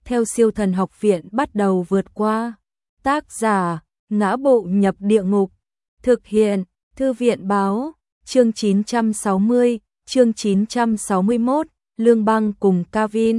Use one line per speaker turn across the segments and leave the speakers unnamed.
theo siêu thần học viện bắt đầu vượt qua. Tác giả, Ngã Bộ Nhập Địa Ngục. Thực hiện, Thư viện Báo. Chương 960, chương 961, Lương Băng cùng Kavin.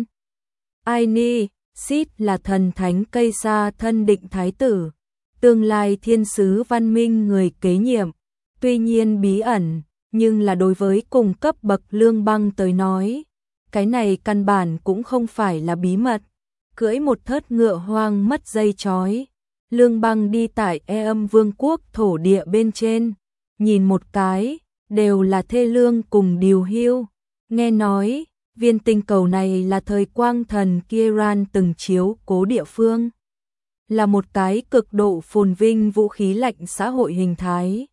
Aini, Sid là thần thánh cây sa thân định thái tử, tương lai thiên sứ văn minh người kế nhiệm. Tuy nhiên bí ẩn, nhưng là đối với cùng cấp bậc Lương Băng tới nói, cái này căn bản cũng không phải là bí mật. Cưỡi một thớt ngựa hoang mất dây trói, Lương Băng đi tại Âm Vương quốc thổ địa bên trên, nhìn một cái, đều là thê lương cùng điều hưu. Nghe nói, viên tinh cầu này là thời quang thần Kiran từng chiếu cố địa phương, là một cái cực độ phồn vinh vũ khí lạnh xã hội hình thái.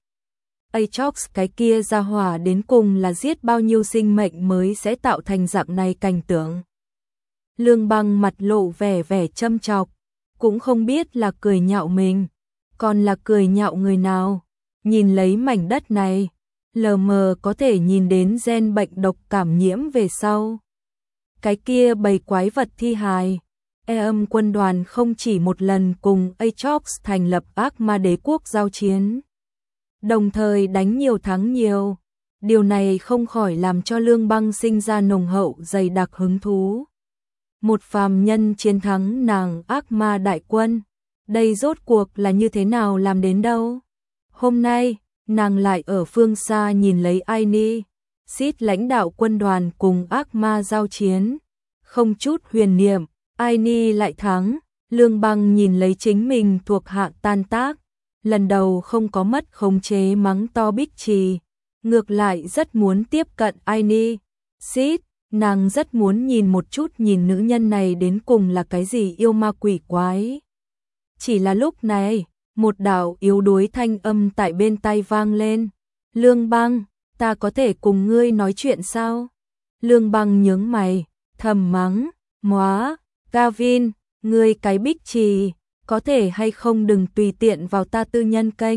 Atrox cái kia ra hỏa đến cùng là giết bao nhiêu sinh mệnh mới sẽ tạo thành dạng này cảnh tượng. Lương Băng mặt lộ vẻ châm chọc, cũng không biết là cười nhạo mình, còn là cười nhạo người nào. Nhìn lấy mảnh đất này, lờ mờ có thể nhìn đến gen bệnh độc cảm nhiễm về sau. Cái kia bầy quái vật thi hài, Âm quân đoàn không chỉ một lần cùng Atrox thành lập ác ma đế quốc giao chiến, đồng thời đánh nhiều thắng nhiều. Điều này không khỏi làm cho Lương Băng sinh ra nồng hậu dày đặc hứng thú. Một phàm nhân chiến thắng nàng ác ma đại quân, đây rốt cuộc là như thế nào làm đến đâu? Hôm nay, nàng lại ở phương xa nhìn lấy Aini, Sid lãnh đạo quân đoàn cùng ác ma giao chiến, không chút huyền niệm, Aini lại thắng. Lương Băng nhìn lấy chính mình thuộc hạ tan tác, lần đầu không có mất khống chế mắng to Bích Trì, ngược lại rất muốn tiếp cận Aini, Sid. Nàng rất muốn nhìn một chút nhìn nữ nhân này đến cùng là cái gì yêu ma quỷ quái. Chỉ là lúc này, một đạo yếu đuối thanh âm tại bên tai vang lên. Lương Băng, ta có thể cùng ngươi nói chuyện sao? Lương Băng nhướng mày, thầm mắng, móa, Kavin, ngươi cái Bích Trì, có thể hay không đừng tùy tiện vào ta tư nhân kênh.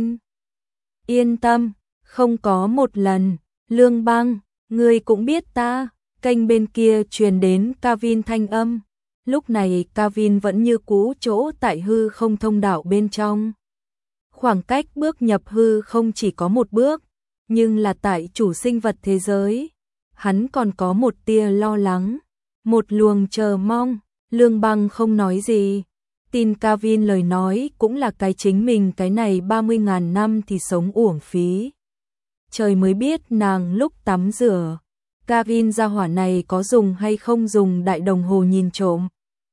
Yên tâm, không có một lần. Lương Băng, ngươi cũng biết ta. Kênh bên kia truyền đến Kavin thanh âm. Lúc này Kavin vẫn như cũ chỗ tại hư không thông đạo bên trong. Khoảng cách bước nhập hư không chỉ có một bước, nhưng là tại chủ sinh vật thế giới. Hắn còn có một tia lo lắng, một luồng chờ mong. Lương Băng không nói gì. Tin Kavin lời nói cũng là cái chính mình cái này 30.000 năm thì sống uổng phí. Trời mới biết nàng lúc tắm rửa, Kavin gia hỏa này có dùng hay không dùng đại đồng hồ nhìn trộm.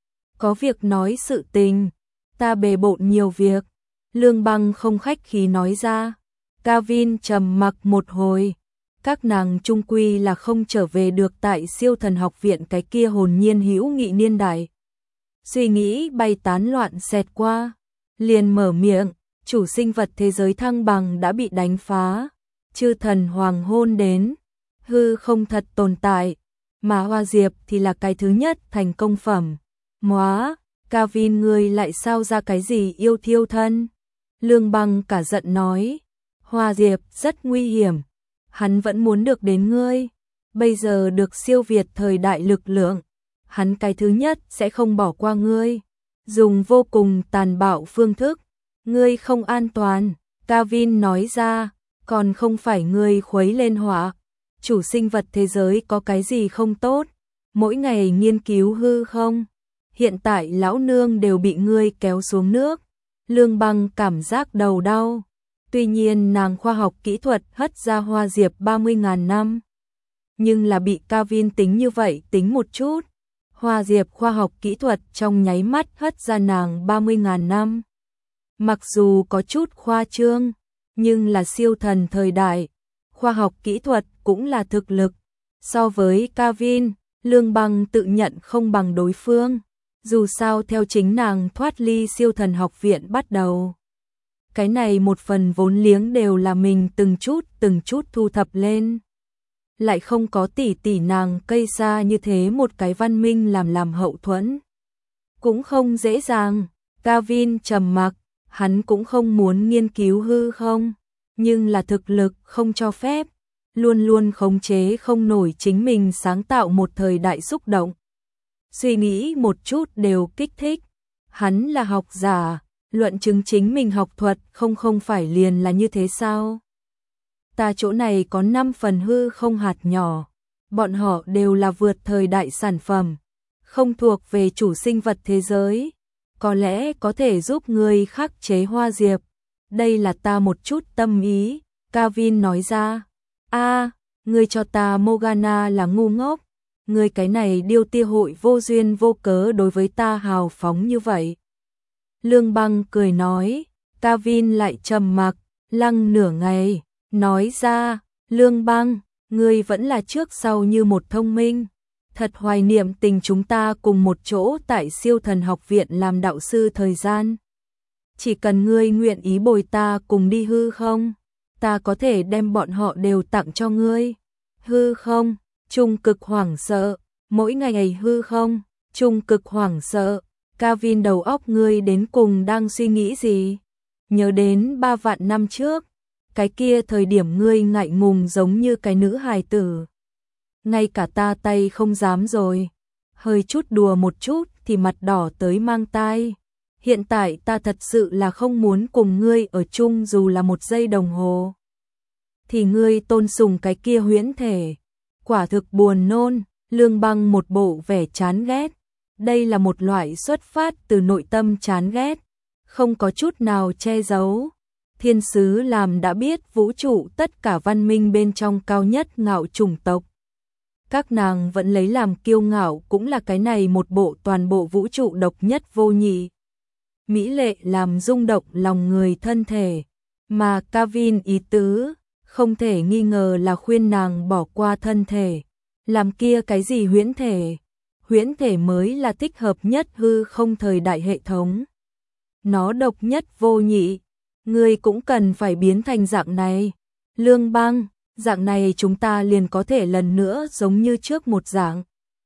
Có việc nói sự tình, ta bề bộn nhiều việc. Lương Băng không khách khí nói ra. Kavin trầm mặc một hồi. Các nàng chung quy là không trở về được tại siêu thần học viện cái kia hồn nhiên hữu nghị niên đại. Suy nghĩ bay tán loạn xẹt qua, liền mở miệng, chủ sinh vật thế giới thăng bằng đã bị đánh phá, chư thần hoàng hôn đến, hư không thật tồn tại, mà Hoa Diệp thì là cái thứ nhất thành công phẩm. Móa, Kavin ngươi lại sao ra cái gì yêu thiêu thân? Lương Băng cả giận nói, Hoa Diệp rất nguy hiểm, hắn vẫn muốn được đến ngươi, bây giờ được siêu việt thời đại lực lượng, hắn cái thứ nhất sẽ không bỏ qua ngươi, dùng vô cùng tàn bạo phương thức, ngươi không an toàn. Kavin nói ra, còn không phải ngươi khuấy lên họa. Chủ sinh vật thế giới có cái gì không tốt, mỗi ngày nghiên cứu hư không, hiện tại lão nương đều bị ngươi kéo xuống nước. Lương Băng cảm giác đầu đau, tuy nhiên nàng khoa học kỹ thuật hất ra Hoa Diệp 30.000 năm, nhưng là bị Kavin tính như vậy tính một chút, Hoa Diệp khoa học kỹ thuật trong nháy mắt hất ra nàng 30.000 năm. Mặc dù có chút khoa trương, nhưng là siêu thần thời đại, khoa học kỹ thuật cũng là thực lực. So với Kavin, Lương Băng tự nhận không bằng đối phương. Dù sao theo chính nàng thoát ly siêu thần học viện bắt đầu, cái này một phần vốn liếng đều là mình từng chút thu thập lên. Lại không có tỷ tỷ nàng cây xa như thế một cái văn minh làm hậu thuẫn, cũng không dễ dàng. Kavin trầm mặc, hắn cũng không muốn nghiên cứu hư không, nhưng là thực lực không cho phép, luôn luôn khống chế không nổi chính mình sáng tạo một thời đại xúc động. suy nghĩ một chút đều kích thích. Hắn là học giả, luận chứng chính mình học thuật không phải liền là như thế sao? Ta chỗ này có 5 phần hư không hạt nhỏ, bọn họ đều là vượt thời đại sản phẩm, không thuộc về chủ sinh vật thế giới, có lẽ có thể giúp ngươi khắc chế hoa diệp. Đây là ta một chút tâm ý, Kavin nói ra. Ngươi cho ta Morgana là ngu ngốc, ngươi cái này điêu tia hội vô duyên vô cớ đối với ta hào phóng như vậy. Lương Băng cười nói, Kavin lại trầm mặc, lăng nửa ngày, nói ra, Lương Băng, ngươi vẫn là trước sau như một thông minh, thật hoài niệm tình chúng ta cùng một chỗ tại Siêu Thần Học Viện làm đạo sư thời gian. Chỉ cần ngươi nguyện ý bồi ta cùng đi hư không, ta có thể đem bọn họ đều tặng cho ngươi. Hư không, trung cực hoảng sợ, mỗi ngày hư không, trung cực hoảng sợ. Kavin, đầu óc ngươi đến cùng đang suy nghĩ gì? Nhớ đến 3 vạn năm trước, cái kia thời điểm ngươi ngại ngùng giống như cái nữ hài tử. Ngay cả ta tay không dám rồi, hơi chút đùa một chút thì mặt đỏ tới mang tai. Hiện tại ta thật sự là không muốn cùng ngươi ở chung dù là 1 giây đồng hồ. Thì ngươi tôn sùng cái kia huyễn thể, quả thực buồn nôn. Lương Băng một bộ vẻ chán ghét. Đây là một loại xuất phát từ nội tâm chán ghét, không có chút nào che giấu. Thiên sứ làm đã biết vũ trụ tất cả văn minh bên trong cao nhất ngạo chủng tộc. Các nàng vẫn lấy làm kiêu ngạo cũng là cái này một bộ toàn bộ vũ trụ độc nhất vô nhị. Mỹ lệ làm rung động lòng người thân thể, mà Kavin ý tứ, không thể nghi ngờ là khuyên nàng bỏ qua thân thể. Làm kia cái gì huyễn thể? Huyễn thể mới là thích hợp nhất hư không thời đại hệ thống. Nó độc nhất vô nhị, ngươi cũng cần phải biến thành dạng này. Lương Băng, dạng này chúng ta liền có thể lần nữa giống như trước một dạng.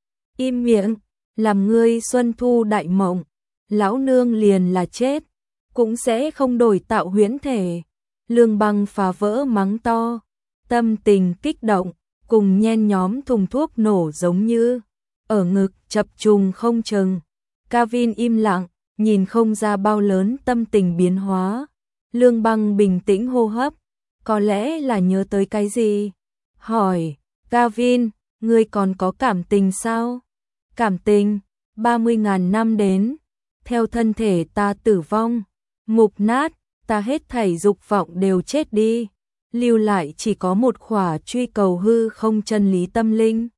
Im miệng, làm ngươi xuân thu đại mộng, lão nương liền là chết, cũng sẽ không đổi tạo huyễn thể. Lương Băng phá vỡ mắng to, tâm tình kích động, cùng nhen nhóm thùng thuốc nổ giống như ở ngực chập trùng không chừng. Kavin im lặng, nhìn không ra bao lớn tâm tình biến hóa. Lương Băng bình tĩnh hô hấp, có lẽ là nhớ tới cái gì. Hỏi, Kavin, ngươi còn có cảm tình sao? Cảm tình, 30.000 năm đến, theo thân thể ta tử vong, mục nát, ta hết thảy dục vọng đều chết đi, lưu lại chỉ có một khỏa truy cầu hư không chân lý tâm linh.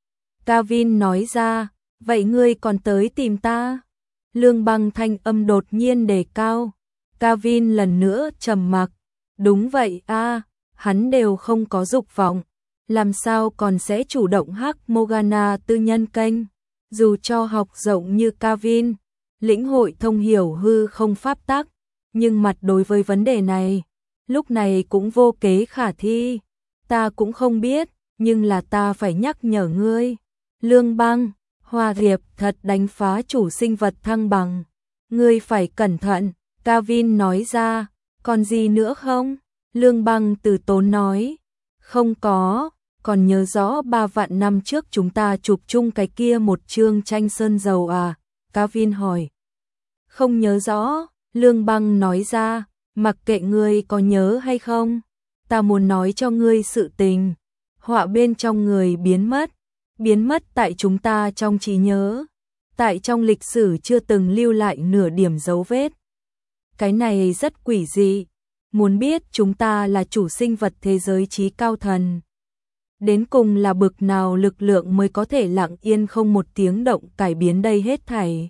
Kavin nói ra, vậy ngươi còn tới tìm ta? Lương Băng thanh âm đột nhiên đề cao. Kavin lần nữa trầm mặc. Đúng vậy hắn đều không có dục vọng, làm sao còn sẽ chủ động hack Morgana tư nhân kênh. Dù cho học rộng như Kavin, lĩnh hội thông hiểu hư không pháp tắc, nhưng mặt đối với vấn đề này, lúc này cũng vô kế khả thi. Ta cũng không biết, nhưng là ta phải nhắc nhở ngươi. Lương Băng, Hoa Diệp thật đánh phá chủ sinh vật thăng bằng. Ngươi phải cẩn thận, Kavin nói ra. Còn gì nữa không? Lương Băng từ tốn nói. Không có, còn nhớ rõ 3 vạn năm trước chúng ta chụp chung cái kia một chương tranh sơn dầu à? Kavin hỏi. Không nhớ rõ, Lương Băng nói ra, mặc kệ ngươi có nhớ hay không. Ta muốn nói cho ngươi sự tình. Họa bên trong người biến mất tại chúng ta trong trí nhớ, tại trong lịch sử chưa từng lưu lại nửa điểm dấu vết. Cái này rất quỷ dị, muốn biết chúng ta là chủ sinh vật thế giới trí cao thần. Đến cùng là bực nào lực lượng mới có thể lặng yên không một tiếng động cải biến đây hết thảy.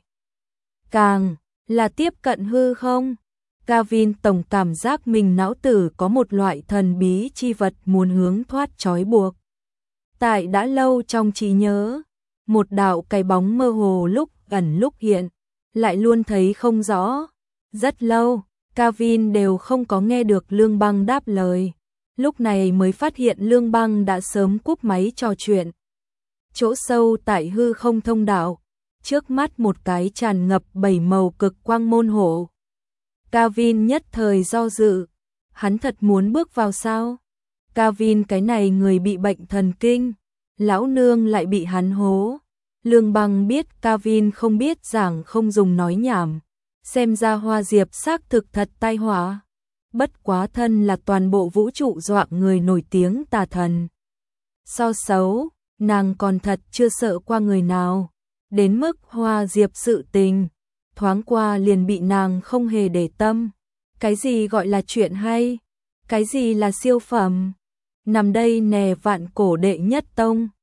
Càng là tiếp cận hư không, Kavin tổng cảm giác mình não tử có một loại thần bí chi vật muốn hướng thoát trói buộc. Tại đã lâu trong trí nhớ, một đạo cái bóng mơ hồ lúc ẩn lúc hiện, lại luôn thấy không rõ. Rất lâu, Kavin đều không có nghe được Lương Băng đáp lời. Lúc này mới phát hiện Lương Băng đã sớm cúp máy trò chuyện. Chỗ sâu tại hư không thông đạo, trước mắt một cái tràn ngập 7 màu cực quang môn hộ. Kavin nhất thời do dự, hắn thật muốn bước vào sao? Kavin cái này người bị bệnh thần kinh, lão nương lại bị hắn hố. Lương Băng biết Kavin không biết giảng không dùng nói nhảm, xem ra Hoa Diệp xác thực thật tai họa. Bất quá thân là toàn bộ vũ trụ doạng người nổi tiếng tà thần. So xấu, nàng còn thật chưa sợ qua người nào, đến mức Hoa Diệp sự tình, thoáng qua liền bị nàng không hề để tâm. Cái gì gọi là chuyện hay? Cái gì là siêu phẩm? Nằm đây nè vạn cổ đệ nhất tông.